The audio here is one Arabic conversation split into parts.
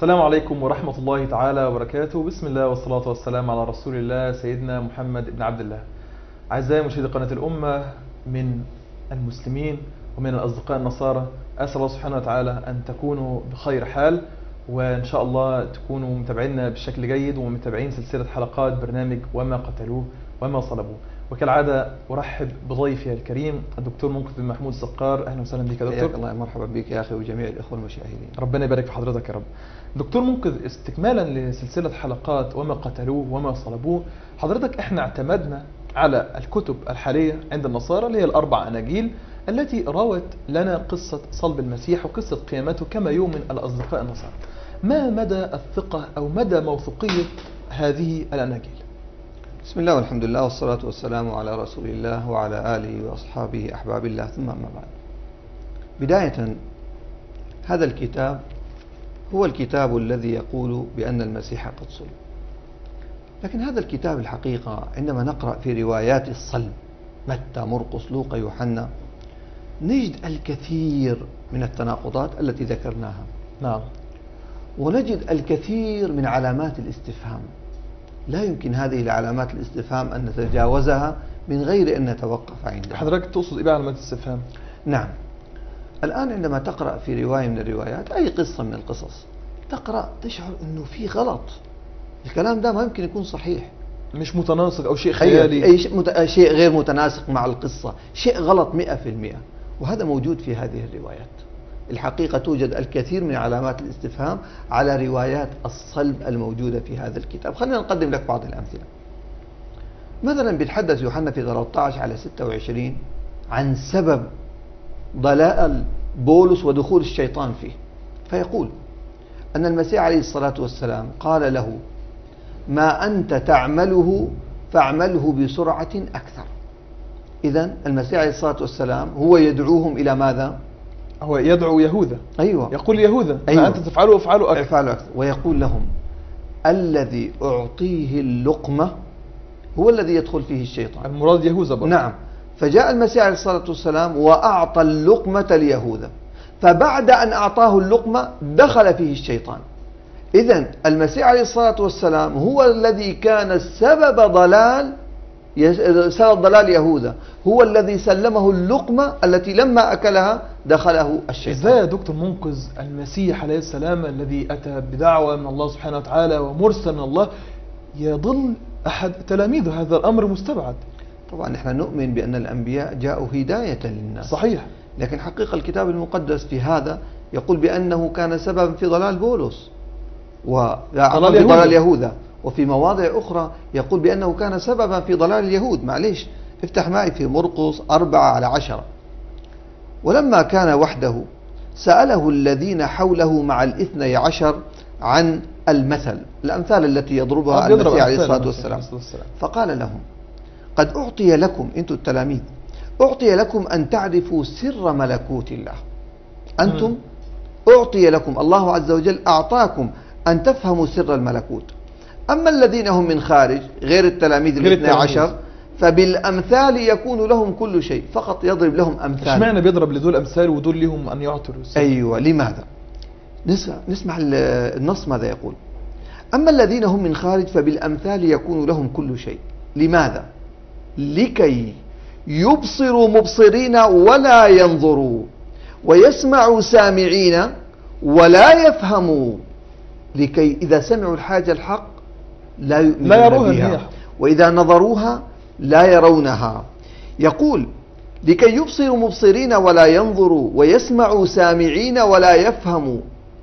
السلام عليكم ورحمة الله تعالى وبركاته. بسم الله والصلاة والسلام على رسول الله سيدنا محمد بن عبد الله. أعزائي مشاهدي قناة الأمة من المسلمين ومن الأصدقاء النصارى، أسأل الله سبحانه وتعالى أن تكونوا بخير حال، وإن شاء الله تكونوا متابعينا بشكل جيد ومتابعين سلسلة حلقات برنامج وما قتلوه وما صلبوه. وكالعادة أرحب بضيفي الكريم الدكتور منقذ بن محمود السقار. أهلا وسهلا بك يا دكتور. حياك الله، مرحبا بك يا أخي وجميع الإخوة المشاهدين. ربنا يبارك في حضرتك يا رب. دكتور منقذ، استكمالا لسلسلة حلقات وما قتلوه وما صلبوه، حضرتك احنا اعتمدنا على الكتب الحالية عند النصارى اللي هي الأربع أناجيل التي روت لنا قصة صلب المسيح وقصة قيامته كما يؤمن الأصدقاء النصارى. ما مدى الثقة أو مدى موثوقية هذه الأناجيل؟ بسم الله والحمد لله والصلاة والسلام على رسول الله وعلى آله وأصحابه أحباب الله، ثم أما بعد. بداية، هذا الكتاب هو الكتاب الذي يقول بأن المسيح قد صلب، لكن هذا الكتاب الحقيقة عندما نقرأ في روايات الصلب متى مرقس لوقا يوحنا نجد الكثير من التناقضات التي ذكرناها. نعم. ونجد الكثير من علامات الاستفهام، لا يمكن هذه العلامات الاستفهام أن نتجاوزها من غير أن نتوقف عندها. حضرتك تقصد إيه بعلامات الاستفهام؟ نعم. الآن عندما تقرأ في رواية من الروايات أي قصة من القصص، تقرأ تشعر أنه في غلط، الكلام ده ما يمكن يكون صحيح، مش متناسق أو شيء خيالي، أي شيء غير متناسق مع القصة، شيء غلط 100%. وهذا موجود في هذه الروايات. الحقيقة توجد الكثير من علامات الاستفهام على روايات الصلب الموجودة في هذا الكتاب. خلينا نقدم لك بعض الأمثلة. مثلا بيتحدث يوحنا في 13 على 26 عن سبب ضلال بولس ودخول الشيطان فيه، فيقول أن المسيح عليه الصلاة والسلام قال له: ما أنت تعمله فاعمله بسرعة أكثر. إذن المسيح عليه الصلاة والسلام هو يدعوهم إلى ماذا؟ هو يدعو يهوذا. أيوة. يقول يهوذا: أيوة. ما أنت تفعله افعله أكثر. افعله أكثر. ويقول لهم: الذي أعطيه اللقمة هو الذي يدخل فيه الشيطان. المراد يهوذا برضه. نعم. فجاء المسيح عليه الصلاة والسلام وأعطى اللقمة ليهوذا، فبعد أن أعطاه اللقمة دخل فيه الشيطان. إذن المسيح عليه الصلاة والسلام هو الذي كان سبب ضلال يهوذا، هو الذي سلمه اللقمة التي لما أكلها دخله الشيطان. إزاي يا دكتور منقذ المسيح عليه السلام الذي أتى بدعوة من الله سبحانه وتعالى ومرسل من الله يضل أحد تلاميذه؟ هذا الأمر مستبعد. طبعا نحن نؤمن بأن الأنبياء جاءوا هداية للناس، صحيح، لكن حقيقة الكتاب المقدس في هذا يقول بأنه كان سببا في ضلال بولس ضلال يهوذا، وفي مواضع أخرى يقول بأنه كان سببا في ضلال اليهود. معليش، افتح معي في مرقس 4 على 10. ولما كان وحده سأله الذين حوله مع 12 عن الأمثال التي يضربها المسيح عليه الصلاة والسلام، فقال لهم: قد أعطي لكم، أنتم التلاميذ، أعطي لكم أن تعرفوا سر ملكوت الله. أنتم أعطي لكم، الله عز وجل أعطاكم أن تفهموا سر الملكوت. أما الذين هم من خارج غير التلاميذ 12 فبالأمثال يكون لهم كل شيء. فقط يضرب لهم أمثال. اشمعنى بيضرب لدول أمثال ودول لهم أن يعطوا السر؟ أيوة، لماذا؟ نسمع النص ماذا يقول. أما الذين هم من خارج فبالأمثال يكون لهم كل شيء. لماذا؟ لكي يبصروا مبصرين ولا ينظروا، ويسمعوا سامعين ولا يفهموا، لكي إذا سمعوا الحاجة الحق لا يؤمنون بها، وإذا نظروها لا يرونها. يقول: لكي يبصروا مبصرين ولا ينظروا، ويسمعوا سامعين ولا يفهموا،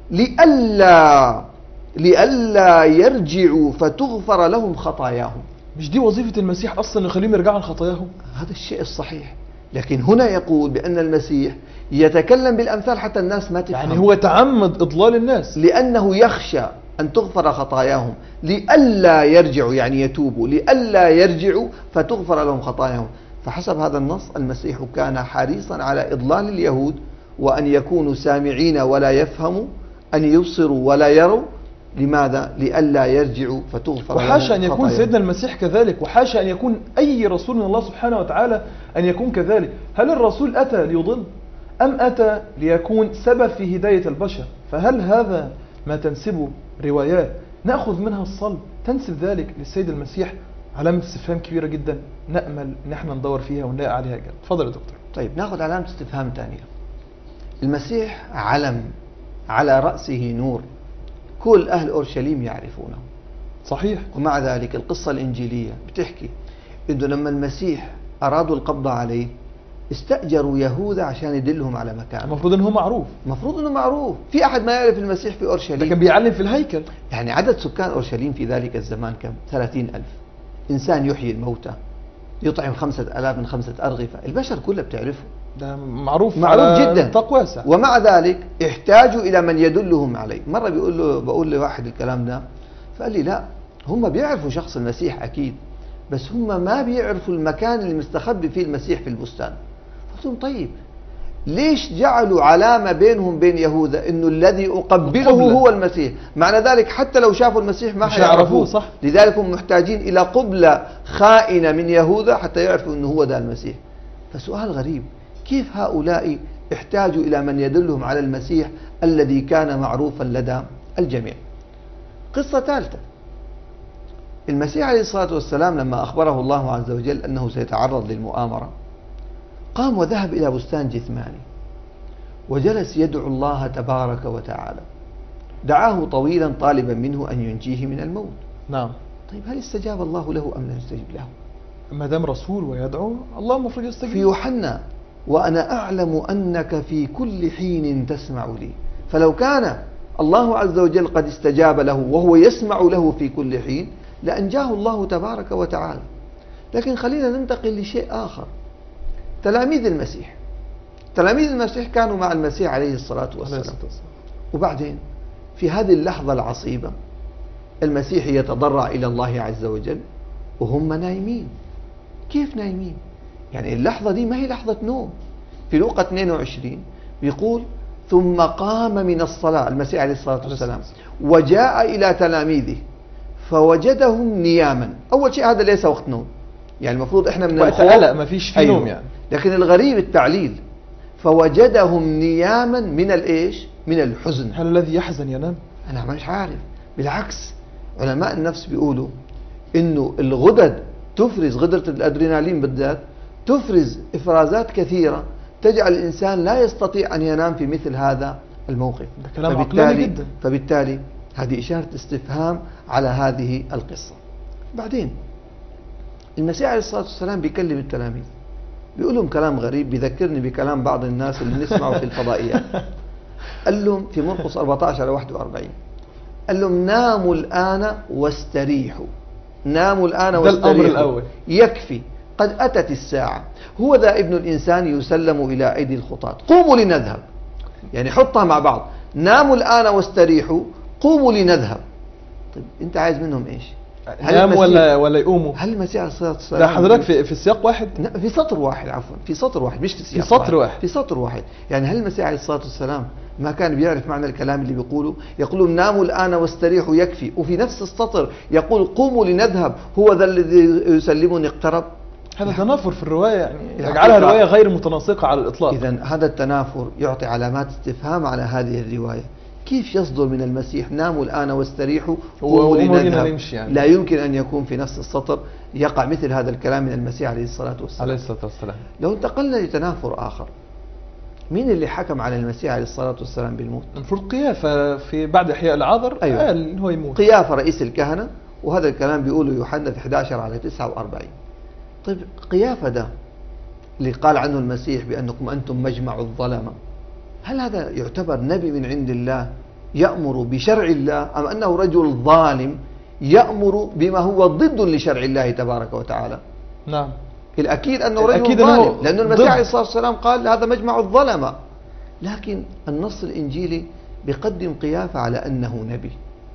لئلا يرجعوا فتغفر لهم خطاياهم. مش دي وظيفة المسيح أصلا يخليهم يرجعوا عن خطاياهم؟ هذا الشيء الصحيح، لكن هنا يقول بأن المسيح يتكلم بالأمثال حتى الناس ما تفهم. يعني هو تعمد إضلال الناس لأنه يخشى أن تغفر خطاياهم، لئلا يرجعوا، يعني يتوبوا، لئلا يرجعوا فتغفر لهم خطاياهم. فحسب هذا النص المسيح كان حريصا على إضلال اليهود، وأن يكونوا سامعين ولا يفهموا، أن يبصروا ولا يروا. لماذا؟ لئلا يرجعوا فتغفر لهم. وحاشا أن يكون سيدنا المسيح كذلك، وحاشا أن يكون أي رسول من الله سبحانه وتعالى أن يكون كذلك. هل الرسول أتى ليضل أم أتى ليكون سبب في هداية البشر؟ فهل هذا ما تنسبه روايات نأخذ منها الصلب تنسب ذلك للسيد المسيح، علامة استفهام كبيرة جدا نأمل ان احنا ندور فيها ونلاقي عليها إجابة. اتفضل يا دكتور. طيب ناخذ علامة استفهام ثانية. المسيح علم على رأسه نور، كل أهل أورشليم يعرفونه. صحيح. ومع ذلك القصة الإنجيلية بتحكي إنه لما المسيح أرادوا القبض عليه استأجروا يهوذا عشان يدلهم على مكانه. المفروض انه معروف. المفروض انه معروف، في احد ما يعرف المسيح في اورشليم؟ لكن بيعلم في الهيكل. يعني عدد سكان اورشليم في ذلك الزمان كم؟ 30,000 انسان يحيي الموتى، يطعم 5,000 من 5 أرغفة، البشر كلها بتعرفه، ده معروف جدا، نطاق واسع. ومع ذلك احتاجوا الى من يدلهم عليه. مرة بقول لواحد الكلام ده، فقال لي لا، هم بيعرفوا شخص المسيح اكيد، بس هم ما بيعرفوا المكان اللي مستخبي فيه المسيح في البستان. قلت لهم طيب ليش جعلوا علامة بينهم بين يهوذا انه الذي اقبله هو المسيح؟ معنى ذلك حتى لو شافوا المسيح ما حيعرفوه. صح. لذلك هم محتاجين الى قبلة خائنة من يهوذا حتى يعرفوا انه هو ده المسيح. فسؤال غريب، كيف هؤلاء احتاجوا الى من يدلهم على المسيح الذي كان معروفا لدى الجميع؟ قصة ثالثة، المسيح عليه الصلاة والسلام لما اخبره الله عز وجل انه سيتعرض للمؤامرة، قام وذهب إلى بستان جثماني وجلس يدعو الله تبارك وتعالى، دعاه طويلا طالبا منه أن ينجيه من الموت. نعم. طيب هل استجاب الله له أم لم يستجب له؟ ما دام رسول ويدعو الله المفروض يستجيب. في يوحنا وأنا أعلم أنك في كل حين تسمع لي، فلو كان الله عز وجل قد استجاب له وهو يسمع له في كل حين لأنجاه الله تبارك وتعالى. لكن خلينا ننتقل لشيء آخر، تلاميذ المسيح. تلاميذ المسيح كانوا مع المسيح عليه الصلاة والسلام، وبعدين في هذه اللحظة العصيبة المسيح يتضرع إلى الله عز وجل وهم نايمين. كيف نايمين؟ يعني اللحظة دي ما هي لحظة نوم. في لوقا 22 بيقول ثم قام من الصلاة المسيح عليه الصلاة والسلام وجاء إلى تلاميذه فوجدهم نياما. أول شيء هذا ليس وقت نوم، يعني المفروض إحنا من وقت قلق ما فيش فيه نوم يعني. لكن الغريب التعليل، فوجدهم نياما من الإيش؟ من الحزن. هل الذي يحزن ينام؟ أنا مش عارف، بالعكس علماء النفس بيقولوا إنه الغدد تفرز، غدة الأدرينالين بالذات تفرز إفرازات كثيرة تجعل الإنسان لا يستطيع أن ينام في مثل هذا الموقف. ده كلام عقلاني جدا. فبالتالي هذه إشارة استفهام على هذه القصة. بعدين المسيح عليه الصلاة والسلام بيكلم التلاميذ، بيقول لهم كلام غريب بيذكرني بكلام بعض الناس اللي بنسمعه في الفضائيات. قال لهم في مرقس 14-41 قال لهم ناموا الآن واستريحوا. ناموا الآن واستريحوا، الأمر الأول يكفي، قد أتت الساعة، هو ذا ابن الإنسان يسلم إلى أيدي الخطاة، قوموا لنذهب. يعني حطها مع بعض، ناموا الآن واستريحوا، قوموا لنذهب. طيب أنت عايز منهم إيش؟ ينام ولا يقوموا؟ هل المسيح عليه الصلاة والسلام ده حضرتك في سياق واحد؟ في سطر واحد، عفوا في سطر واحد، مش في سياق في سطر واحد. في سطر واحد. يعني هل المسيح عليه الصلاة والسلام ما كان بيعرف معنى الكلام اللي بيقوله؟ يقولون ناموا الآن واستريحوا يكفي، وفي نفس السطر يقول قوموا لنذهب، هو ذا الذي يسلمني اقترب. هذا تنافر في الرواية، يعني يجعلها رواية غير متناسقة على الإطلاق. إذن هذا التنافر يعطي علامات استفهام على هذه الرواية. كيف يصدر من المسيح ناموا الآن واستريحوا قوموا لنذهب؟ يعني لا يمكن أن يكون في نفس السطر يقع مثل هذا الكلام من المسيح عليه الصلاة والسلام. لو انتقلنا لتنافر آخر، مين اللي حكم على المسيح عليه الصلاة والسلام بالموت؟ المفروض قيافة في بعد إحياء العذر. أيوة. قال هو يموت. قيافة رئيس الكهنة، وهذا الكلام بيقوله يوحنا في 11-49. طيب قيافة ده اللي قال عنه المسيح بأنكم أنتم مجمع الظلمة، هل هذا يعتبر نبي من عند الله يأمر بشرع الله، أم أنه رجل ظالم يأمر بما هو ضد لشرع الله تبارك وتعالى؟ نعم، الأكيد أنه رجل ظالم، لأن المسيح عليه الصلاة والسلام قال هذا مجمع الظلمة. لكن النص الإنجيلي بيقدم قيافة على أنه نبي،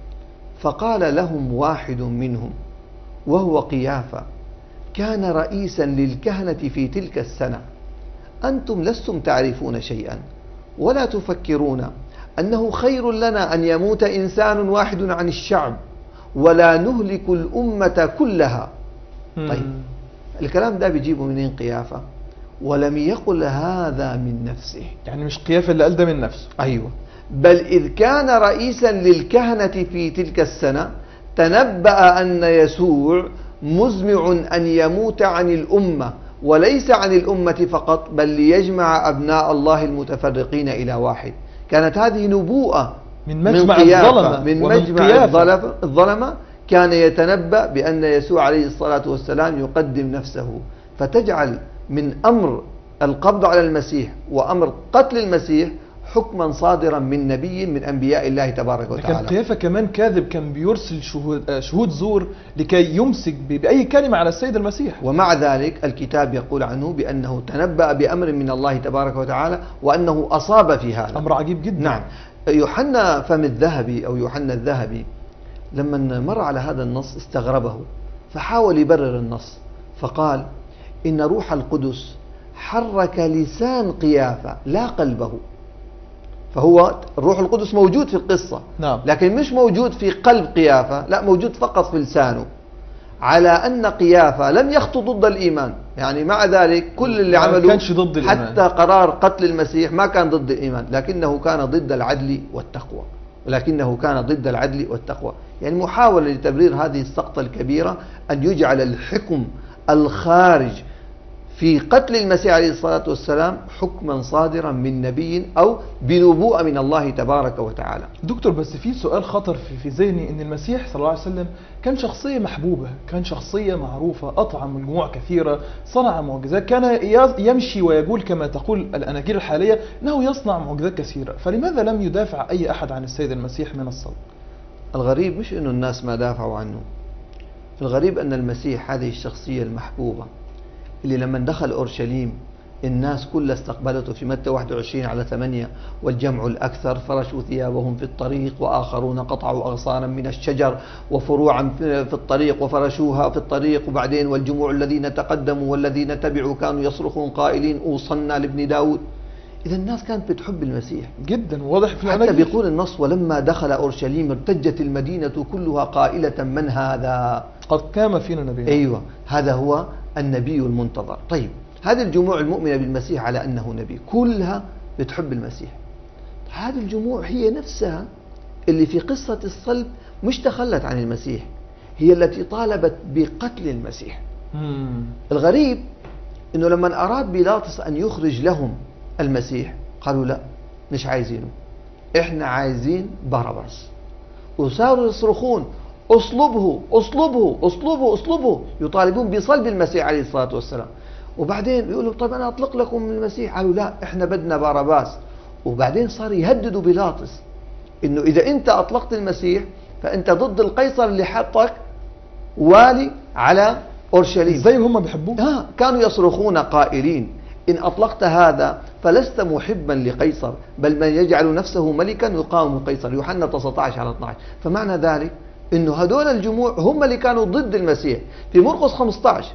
فقال لهم واحد منهم وهو قيافة كان رئيسا للكهنة في تلك السنة: أنتم لستم تعرفون شيئا ولا تفكرون أنه خير لنا أن يموت إنسان واحد عن الشعب ولا نهلك الأمة كلها. طيب الكلام ده بيجيبه منين قيافة؟ ولم يقل هذا من نفسه، يعني مش قيافة اللي قال ده من نفسه. أيوة، بل إذ كان رئيسا للكهنة في تلك السنة تنبأ أن يسوع مزمع أن يموت عن الأمة، وليس عن الأمة فقط بل ليجمع أبناء الله المتفرقين إلى واحد. كانت هذه نبوءة من مجمع الظلمة، من مجمع الظلمة كان يتنبأ بأن يسوع عليه الصلاة والسلام يقدم نفسه، فتجعل من أمر القبض على المسيح وأمر قتل المسيح حكما صادرا من نبي من أنبياء الله تبارك وتعالى. كان قيافة كمان كاذب، كان بيرسل شهود زور لكي يمسك بأي كلمة على السيد المسيح، ومع ذلك الكتاب يقول عنه بأنه تنبأ بأمر من الله تبارك وتعالى وأنه أصاب في هذا. أمر عجيب جدا. نعم. يوحنا فم الذهبي أو يوحنا الذهبي لما مر على هذا النص استغربه، فحاول يبرر النص فقال إن روح القدس حرك لسان قيافة لا قلبه. فهو الروح القدس موجود في القصة، نعم، لكن مش موجود في قلب قيافة، لا، موجود فقط في لسانه، على أن قيافة لم يخطو ضد الإيمان. يعني مع ذلك كل اللي عمله كانش ضد الإيمان. حتى قرار قتل المسيح ما كان ضد الإيمان، لكنه كان ضد العدل والتقوى. يعني محاولة لتبرير هذه السقطة الكبيرة أن يجعل الحكم الخارج في قتل المسيح عليه الصلاة والسلام حكما صادرا من نبي أو بنبوءة من الله تبارك وتعالى. دكتور، بس في سؤال خطر في ذهني، ان المسيح صلى الله عليه وسلم كان شخصية محبوبة، كان شخصية معروفة، أطعم مجموعة كثيرة، صنع معجزات، كان يمشي ويقول كما تقول الأناجيل الحالية أنه يصنع معجزات كثيرة، فلماذا لم يدافع أي أحد عن السيد المسيح من الصلب؟ الغريب مش أنه الناس ما دافعوا عنه، الغريب أن المسيح هذه الشخصية المحبوبة اللي لما دخل أورشليم الناس كلها استقبلته في متى 21:8 والجمع الأكثر فرشوا ثيابهم في الطريق وآخرون قطعوا أغصانا من الشجر وفروعا في الطريق وفرشوها في الطريق، وبعدين والجموع الذين تقدموا والذين تبعوا كانوا يصرخون قائلين أوصلنا لابن داود. إذا الناس كانت بتحب المسيح جدا، واضح في حتى بيقول النص ولما دخل أورشليم ارتجت المدينة كلها قائلة من هذا؟ قد قام فينا نبي. أيوة، هذا هو النبي المنتظر. طيب، هذه الجموع المؤمنة بالمسيح على أنه نبي كلها بتحب المسيح. هذه الجموع هي نفسها اللي في قصة الصلب مش تخلت عن المسيح، هي التي طالبت بقتل المسيح. الغريب أنه لما أراد بيلاطس أن يخرج لهم المسيح قالوا لا، مش عايزينه، إحنا عايزين باراباس. وصاروا يصرخون اصلبه اصلبه اصلبه اصلبه، يطالبون بصلب المسيح عليه الصلاة والسلام. وبعدين يقولوا طيب أنا أطلق لكم المسيح، قالوا لا، إحنا بدنا باراباس. وبعدين صار يهددوا بيلاطس إنه إذا أنت أطلقت المسيح فأنت ضد القيصر اللي حطك والي على أورشليم. زي هم بيحبوه. كانوا يصرخون قائلين إن أطلقت هذا فلست محبا لقيصر، بل من يجعل نفسه ملكا يقاوم قيصر. يوحنا 19:12. فمعنى ذلك إنه هدول الجموع هم اللي كانوا ضد المسيح. في مرقس 15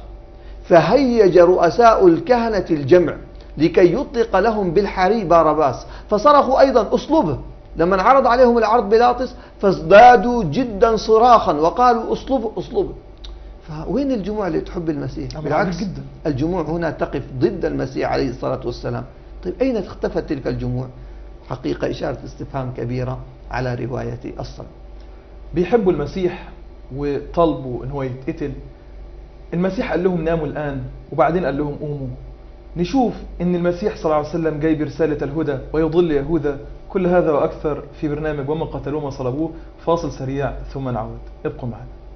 فهيج رؤساء الكهنة الجمع لكي يطلق لهم بالحري باراباس، فصرخوا أيضا اصلبه. لما عرض عليهم العرض بيلاطس فازدادوا جدا صراخا وقالوا اصلبه اصلبه. فوين الجموع اللي تحب المسيح؟ بالعكس، الجموع هنا تقف ضد المسيح عليه الصلاة والسلام. طيب أين اختفت تلك الجموع؟ حقيقة إشارة استفهام كبيرة على رواية الصلب. بيحبوا المسيح وطلبوا ان هو يتقتل. المسيح قال لهم ناموا الآن، وبعدين قال لهم قوموا. نشوف ان المسيح صلى الله عليه وسلم جاي برسالة الهدى ويضل يهوذا. كل هذا وأكثر في برنامج ومن قتلوه ما صلبوه. فاصل سريع ثم نعود، ابقوا معنا.